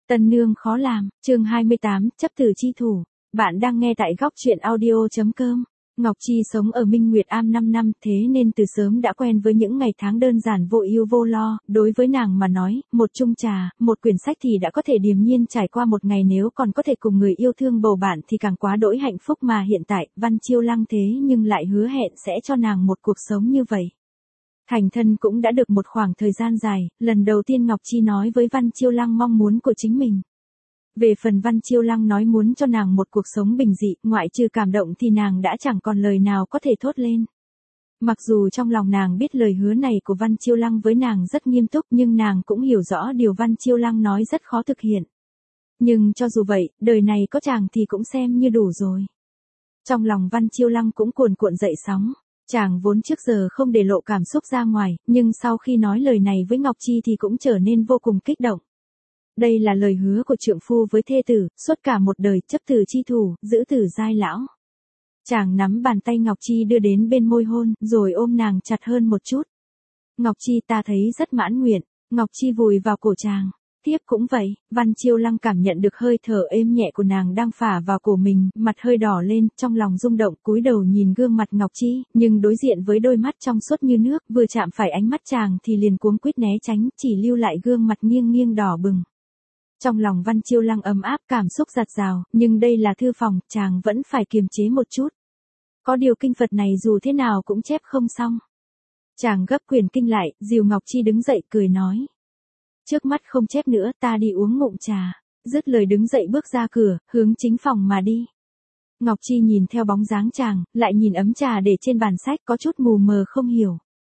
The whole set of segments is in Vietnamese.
Tân nương khó làm, chương 28, chấp tử chi thủ. Bạn đang nghe tại góc truyện audio.com. Ngọc Chi sống ở Minh Nguyệt Am 5 năm, thế nên từ sớm đã quen với những ngày tháng đơn giản vô ưu vô lo. Đối với nàng mà nói, một chung trà, một quyển sách thì đã có thể điềm nhiên trải qua một ngày, nếu còn có thể cùng người yêu thương bầu bạn thì càng quá đỗi hạnh phúc. Mà hiện tại, Văn Chiêu Lăng thế nhưng lại hứa hẹn sẽ cho nàng một cuộc sống như vậy. Thành thân cũng đã được một khoảng thời gian dài, lần đầu tiên Ngọc Chi nói với Văn Chiêu Lăng mong muốn của chính mình. Về phần Văn Chiêu Lăng nói muốn cho nàng một cuộc sống bình dị, ngoại trừ cảm động thì nàng đã chẳng còn lời nào có thể thốt lên. Mặc dù trong lòng nàng biết lời hứa này của Văn Chiêu Lăng với nàng rất nghiêm túc, nhưng nàng cũng hiểu rõ điều Văn Chiêu Lăng nói rất khó thực hiện. Nhưng cho dù vậy, đời này có chàng thì cũng xem như đủ rồi. Trong lòng Văn Chiêu Lăng cũng cuồn cuộn dậy sóng. Chàng vốn trước giờ không để lộ cảm xúc ra ngoài, nhưng sau khi nói lời này với Ngọc Chi thì cũng trở nên vô cùng kích động. Đây là lời hứa của trượng phu với thê tử, suốt cả một đời chấp tử chi thủ, giữ tử giai lão. Chàng nắm bàn tay Ngọc Chi đưa đến bên môi hôn, rồi ôm nàng chặt hơn một chút. Ngọc Chi, ta thấy rất mãn nguyện. Ngọc Chi vùi vào cổ chàng. Tiếp cũng vậy, Văn Chiêu Lăng cảm nhận được hơi thở êm nhẹ của nàng đang phả vào cổ mình, mặt hơi đỏ lên, trong lòng rung động, cúi đầu nhìn gương mặt Ngọc Chi, nhưng đối diện với đôi mắt trong suốt như nước, vừa chạm phải ánh mắt chàng thì liền cuống quýt né tránh, chỉ lưu lại gương mặt nghiêng nghiêng đỏ bừng. Trong lòng Văn Chiêu Lăng ấm áp, cảm xúc dạt dào, nhưng đây là thư phòng, chàng vẫn phải kiềm chế một chút. Có điều kinh Phật này dù thế nào cũng chép không xong. Chàng gấp quyển kinh lại, dìu Ngọc Chi đứng dậy cười nói. Trước mắt không chép nữa, ta đi uống ngụm trà. Dứt lời đứng dậy bước ra cửa, hướng chính phòng mà đi. Ngọc Chi nhìn theo bóng dáng chàng, lại nhìn ấm trà để trên bàn sách, có chút mù mờ không hiểu.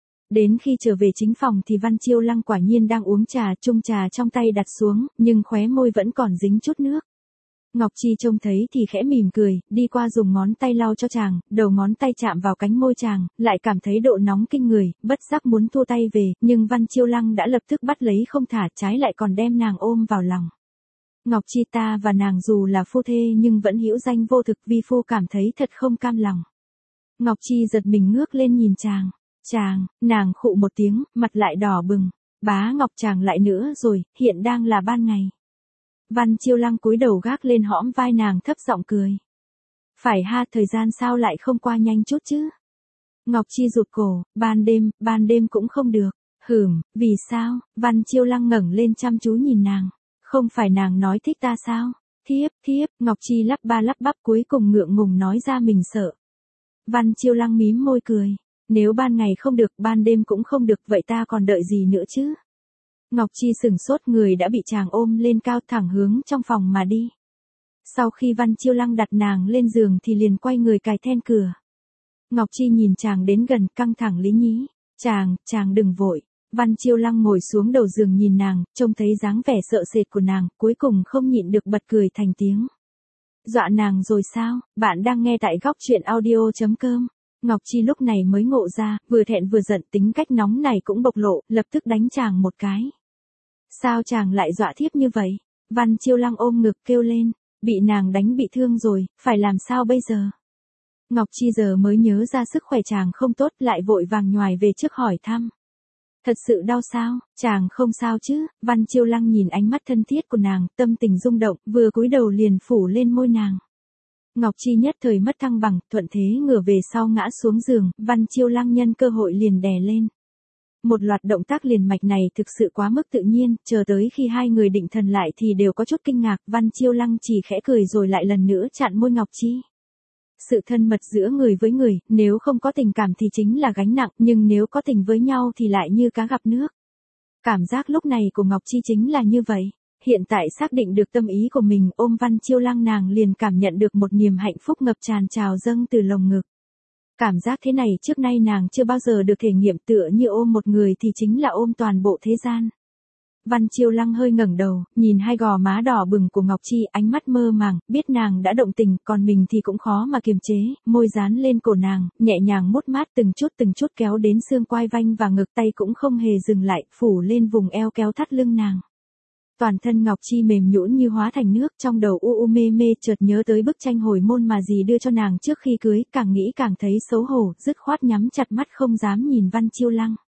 Đến khi trở về chính phòng thì Văn Chiêu Lăng quả nhiên đang uống trà, chung trà trong tay đặt xuống, nhưng khóe môi vẫn còn dính chút nước. Ngọc Chi trông thấy thì khẽ mỉm cười, đi qua dùng ngón tay lau cho chàng, đầu ngón tay chạm vào cánh môi chàng, lại cảm thấy độ nóng kinh người, bất giác muốn thua tay về, nhưng Văn Chiêu Lăng đã lập tức bắt lấy không thả, trái lại còn đem nàng ôm vào lòng. Ngọc Chi, ta và nàng dù là phu thê nhưng vẫn hữu danh vô thực, vi phu cảm thấy thật không cam lòng. Ngọc Chi giật mình ngước lên nhìn chàng. Chàng, nàng khụ một tiếng, mặt lại đỏ bừng. Bá Ngọc, chàng lại nữa rồi, hiện đang là ban ngày. Văn Chiêu Lăng cúi đầu gác lên hõm vai nàng, thấp giọng cười. Phải ha, thời gian sao lại không qua nhanh chút chứ? Ngọc Chi rụt cổ, ban đêm cũng không được. Vì sao? Văn Chiêu Lăng ngẩng lên chăm chú nhìn nàng. Không phải nàng nói thích ta sao? Thiếp, Ngọc Chi lắp ba lắp bắp cuối cùng ngượng ngùng nói ra mình sợ. Văn Chiêu Lăng mím môi cười. Nếu ban ngày không được, ban đêm cũng không được, vậy ta còn đợi gì nữa chứ? Ngọc Chi sửng sốt, người đã bị chàng ôm lên cao, thẳng hướng trong phòng mà đi. Sau khi Văn Chiêu Lăng đặt nàng lên giường thì liền quay người cài then cửa. Ngọc Chi nhìn chàng đến gần, căng thẳng lý nhí. Chàng đừng vội. Văn Chiêu Lăng ngồi xuống đầu giường nhìn nàng, trông thấy dáng vẻ sợ sệt của nàng, cuối cùng không nhịn được bật cười thành tiếng. Dọa nàng rồi sao? Bạn đang nghe tại góc truyện audio.com. Ngọc Chi lúc này mới ngộ ra, vừa thẹn vừa giận, tính cách nóng này cũng bộc lộ, lập tức đánh chàng một cái. Sao chàng lại dọa thiếp như vậy? Văn Chiêu Lăng ôm ngực kêu lên, bị nàng đánh bị thương rồi, phải làm sao bây giờ? Ngọc Chi giờ mới nhớ ra sức khỏe chàng không tốt, lại vội vàng nhoài về trước hỏi thăm. Thật sự đau sao? Chàng không sao chứ? Văn Chiêu Lăng nhìn ánh mắt thân thiết của nàng, tâm tình rung động, vừa cúi đầu liền phủ lên môi nàng. Ngọc Chi nhất thời mất thăng bằng, thuận thế ngửa về sau ngã xuống giường, Văn Chiêu Lăng nhân cơ hội liền đè lên. Một loạt động tác liền mạch này thực sự quá mức tự nhiên, chờ tới khi hai người định thần lại thì đều có chút kinh ngạc, Văn Chiêu Lăng chỉ khẽ cười rồi lại lần nữa chặn môi Ngọc Chi. Sự thân mật giữa người với người, nếu không có tình cảm thì chính là gánh nặng, nhưng nếu có tình với nhau thì lại như cá gặp nước. Cảm giác lúc này của Ngọc Chi chính là như vậy. Hiện tại xác định được tâm ý của mình, ôm Văn Chiêu Lăng nàng liền cảm nhận được một niềm hạnh phúc ngập tràn trào dâng từ lồng ngực. Cảm giác thế này trước nay nàng chưa bao giờ được thể nghiệm, tựa như ôm một người thì chính là ôm toàn bộ thế gian. Văn Chiêu Lăng hơi ngẩng đầu, nhìn hai gò má đỏ bừng của Ngọc Chi, ánh mắt mơ màng, biết nàng đã động tình, còn mình thì cũng khó mà kiềm chế, môi dán lên cổ nàng, nhẹ nhàng mút mát từng chút kéo đến xương quai vanh và ngực, tay cũng không hề dừng lại, phủ lên vùng eo kéo thắt lưng nàng. Toàn thân Ngọc Chi mềm nhũn như hóa thành nước, trong đầu u mê mê, chợt nhớ tới bức tranh hồi môn mà dì đưa cho nàng trước khi cưới, càng nghĩ càng thấy xấu hổ, dứt khoát nhắm chặt mắt không dám nhìn Văn Chiêu Lăng.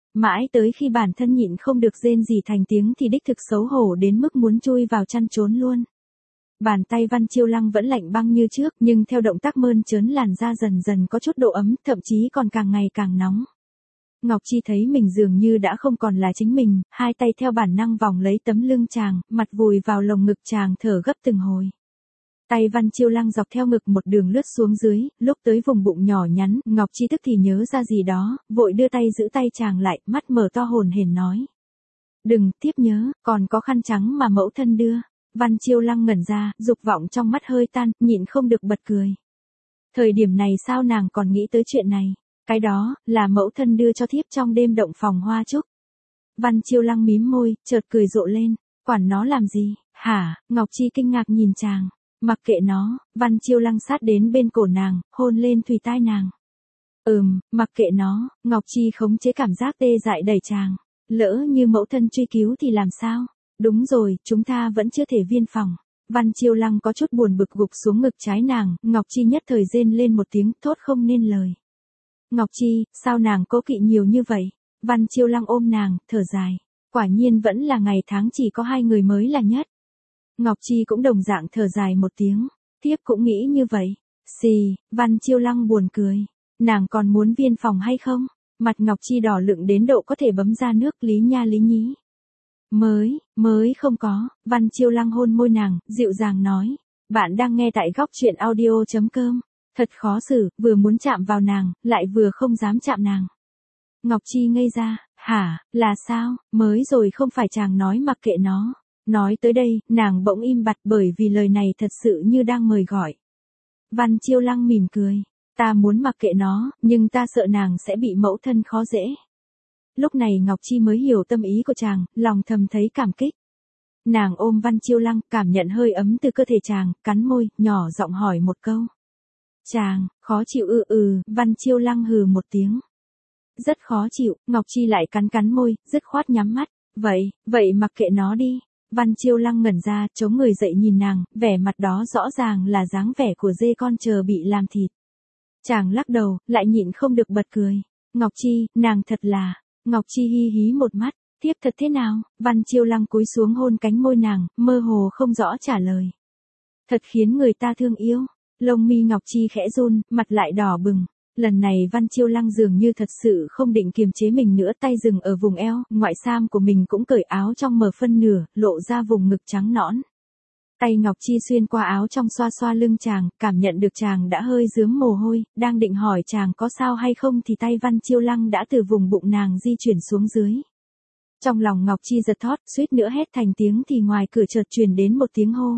Mãi tới khi bản thân nhịn không được rên rỉ thành tiếng thì đích thực xấu hổ đến mức muốn chui vào chăn trốn luôn. Bàn tay Văn Chiêu Lăng vẫn lạnh băng như trước, nhưng theo động tác mơn trớn làn da dần dần có chút độ ấm, thậm chí còn càng ngày càng nóng. Ngọc Chi thấy mình dường như đã không còn là chính mình, hai tay theo bản năng vòng lấy tấm lưng chàng, mặt vùi vào lồng ngực chàng thở gấp từng hồi. Tay Văn Chiêu Lăng dọc theo ngực một đường lướt xuống dưới, lúc tới vùng bụng nhỏ nhắn, Ngọc Chi tức thì nhớ ra gì đó, vội đưa tay giữ tay chàng lại, mắt mở to hồn hển nói. Đừng, tiếp nhớ, còn có khăn trắng mà mẫu thân đưa. Văn Chiêu Lăng ngẩn ra, dục vọng trong mắt hơi tan, nhịn không được bật cười. Thời điểm này sao nàng còn nghĩ tới chuyện này? Cái đó, là mẫu thân đưa cho thiếp trong đêm động phòng hoa trúc. Văn Chiêu Lăng mím môi, chợt cười rộ lên. Quản nó làm gì? Hả? Ngọc Chi kinh ngạc nhìn chàng. Mặc kệ nó, Văn Chiêu Lăng sát đến bên cổ nàng, hôn lên thùy tai nàng. Mặc kệ nó, Ngọc Chi khống chế cảm giác tê dại đẩy chàng. Lỡ như mẫu thân truy cứu thì làm sao? Đúng rồi, chúng ta vẫn chưa thể viên phòng. Văn Chiêu Lăng có chút buồn bực gục xuống ngực trái nàng, Ngọc Chi nhất thời rên lên một tiếng, thốt không nên lời. Ngọc Chi, sao nàng cố kỵ nhiều như vậy? Văn Chiêu Lăng ôm nàng, thở dài. Quả nhiên vẫn là ngày tháng chỉ có hai người mới là nhất. Ngọc Chi cũng đồng dạng thở dài một tiếng. Thiếp cũng nghĩ như vậy. Xì, Văn Chiêu Lăng buồn cười. Nàng còn muốn viên phòng hay không? Mặt Ngọc Chi đỏ lựng đến độ có thể bấm ra nước lý nha lý nhí. Mới không có. Văn Chiêu Lăng hôn môi nàng, dịu dàng nói. Bạn đang nghe tại góc truyện audio.com. Thật khó xử, vừa muốn chạm vào nàng, lại vừa không dám chạm nàng. Ngọc Chi ngây ra, hả, là sao, mới rồi không phải chàng nói mặc kệ nó. Nói tới đây, nàng bỗng im bặt bởi vì lời này thật sự như đang mời gọi. Văn Chiêu Lăng mỉm cười. Ta muốn mặc kệ nó, nhưng ta sợ nàng sẽ bị mẫu thân khó dễ. Lúc này Ngọc Chi mới hiểu tâm ý của chàng, lòng thầm thấy cảm kích. Nàng ôm Văn Chiêu Lăng, cảm nhận hơi ấm từ cơ thể chàng, cắn môi, nhỏ giọng hỏi một câu. Chàng, khó chịu Văn Chiêu Lăng hừ một tiếng. Rất khó chịu, Ngọc Chi lại cắn môi, dứt khoát nhắm mắt. Vậy mặc kệ nó đi. Văn Chiêu Lăng ngẩn ra, chống người dậy nhìn nàng, vẻ mặt đó rõ ràng là dáng vẻ của dê con chờ bị làm thịt. Chàng lắc đầu, lại nhịn không được bật cười. Ngọc Chi, nàng thật là. Ngọc Chi hi hí một mắt, tiếp thật thế nào? Văn Chiêu Lăng cúi xuống hôn cánh môi nàng, mơ hồ không rõ trả lời. Thật khiến người ta thương yêu. Lông mi Ngọc Chi khẽ run, mặt lại đỏ bừng. Lần này Văn Chiêu Lăng dường như thật sự không định kiềm chế mình nữa, tay dừng ở vùng eo, ngoại sam của mình cũng cởi áo trong mở phân nửa, lộ ra vùng ngực trắng nõn. Tay Ngọc Chi xuyên qua áo trong xoa xoa lưng chàng, cảm nhận được chàng đã hơi rướm mồ hôi, đang định hỏi chàng có sao hay không thì tay Văn Chiêu Lăng đã từ vùng bụng nàng di chuyển xuống dưới. Trong lòng Ngọc Chi giật thót, suýt nữa hét thành tiếng thì ngoài cửa chợt truyền đến một tiếng hô.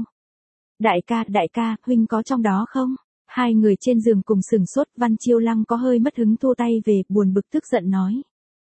Đại ca, huynh có trong đó không? Hai người trên giường cùng sửng sốt, Văn Chiêu Lăng có hơi mất hứng thua tay về, buồn bực tức giận nói.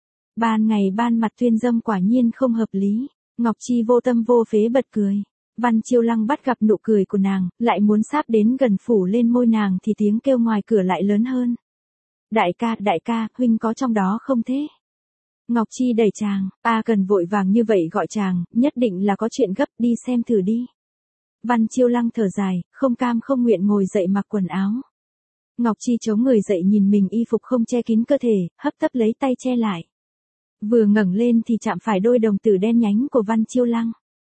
Ban ngày ban mặt tuyên dâm quả nhiên không hợp lý. Ngọc Chi vô tâm vô phế bật cười. Văn Chiêu Lăng bắt gặp nụ cười của nàng, lại muốn sáp đến gần phủ lên môi nàng thì tiếng kêu ngoài cửa lại lớn hơn. Đại ca, huynh có trong đó không thế? Ngọc Chi đẩy chàng, cần vội vàng như vậy gọi chàng, nhất định là có chuyện gấp, đi xem thử đi. Văn Chiêu Lăng thở dài, không cam không nguyện ngồi dậy mặc quần áo. Ngọc Chi chống người dậy nhìn mình y phục không che kín cơ thể, hấp tấp lấy tay che lại. Vừa ngẩng lên thì chạm phải đôi đồng tử đen nhánh của Văn Chiêu Lăng.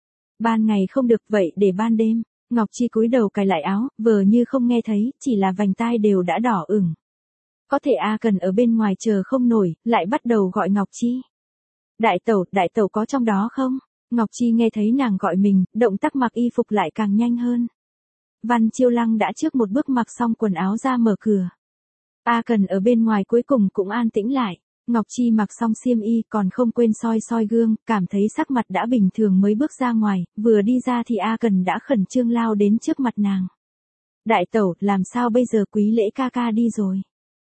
Ban ngày không được vậy để ban đêm. Ngọc Chi cúi đầu cài lại áo, vờ như không nghe thấy, chỉ là vành tai đều đã đỏ ửng. Có thể cần ở bên ngoài chờ không nổi, lại bắt đầu gọi Ngọc Chi. Đại tẩu có trong đó không? Ngọc Chi nghe thấy nàng gọi mình, động tác mặc y phục lại càng nhanh hơn. Văn Chiêu Lăng đã trước một bước mặc xong quần áo ra mở cửa. Cần ở bên ngoài cuối cùng cũng an tĩnh lại. Ngọc Chi mặc xong xiêm y còn không quên soi gương, cảm thấy sắc mặt đã bình thường mới bước ra ngoài, vừa đi ra thì Cần đã khẩn trương lao đến trước mặt nàng. Đại tẩu, làm sao bây giờ, Quý Lễ ca đi rồi?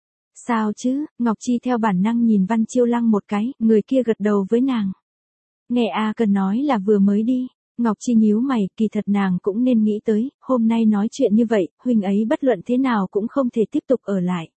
Sao chứ? Ngọc Chi theo bản năng nhìn Văn Chiêu Lăng một cái, người kia gật đầu với nàng. Nghe Cần nói là vừa mới đi. Ngọc Chi nhíu mày, kỳ thật nàng cũng nên nghĩ tới, hôm nay nói chuyện như vậy, huynh ấy bất luận thế nào cũng không thể tiếp tục ở lại.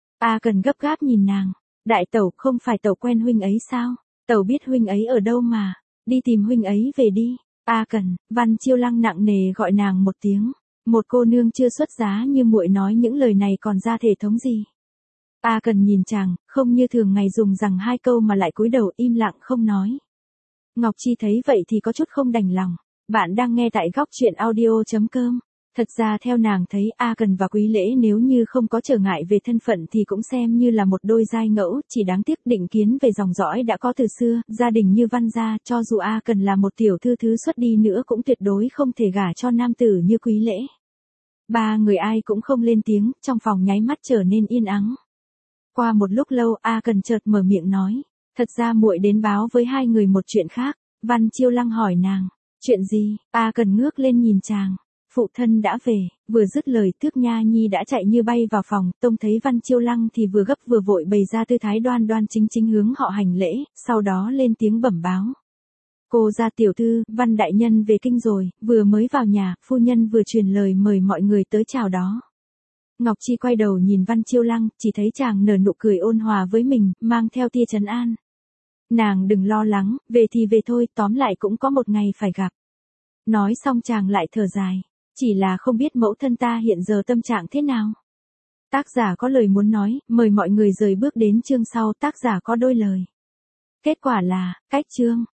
Cần gấp gáp nhìn nàng. Đại tẩu, không phải tẩu quen huynh ấy sao? Tẩu biết huynh ấy ở đâu mà. Đi tìm huynh ấy về đi. Cần, Văn Chiêu Lăng nặng nề gọi nàng một tiếng. Một cô nương chưa xuất giá như muội nói những lời này còn ra thể thống gì? A Cần nhìn chàng, không như thường ngày dùng rằng hai câu mà lại cúi đầu im lặng không nói. Ngọc Chi thấy vậy thì có chút không đành lòng. Bạn đang nghe tại góc truyện audio.com. Thật ra theo nàng thấy A Cần và Quý Lễ nếu như không có trở ngại về thân phận thì cũng xem như là một đôi giai ngẫu, chỉ đáng tiếc Định Kiến về dòng dõi đã có từ xưa, gia đình như Văn gia, cho dù A Cần là một tiểu thư thứ xuất đi nữa cũng tuyệt đối không thể gả cho nam tử như Quý Lễ. Ba người ai cũng không lên tiếng, trong phòng nháy mắt trở nên yên ắng. Qua một lúc lâu A Cần chợt mở miệng nói, thật ra muội đến báo với hai người một chuyện khác. Văn Chiêu Lăng hỏi nàng, chuyện gì? A Cần ngước lên nhìn chàng. Phụ thân đã về, vừa dứt lời Tước Nha Nhi đã chạy như bay vào phòng, trông thấy Văn Chiêu Lăng thì vừa gấp vừa vội bày ra tư thái đoan đoan chính chính hướng họ hành lễ, sau đó lên tiếng bẩm báo. Cô gia tiểu thư, Văn đại nhân về kinh rồi, vừa mới vào nhà, phu nhân vừa truyền lời mời mọi người tới chào đó. Ngọc Chi quay đầu nhìn Văn Chiêu Lăng, chỉ thấy chàng nở nụ cười ôn hòa với mình, mang theo tia trấn an. Nàng đừng lo lắng, về thì về thôi, tóm lại cũng có một ngày phải gặp. Nói xong chàng lại thở dài, chỉ là không biết mẫu thân ta hiện giờ tâm trạng thế nào. Tác giả có lời muốn nói, mời mọi người rời bước đến chương sau, tác giả có đôi lời. Kết quả là, cách chương.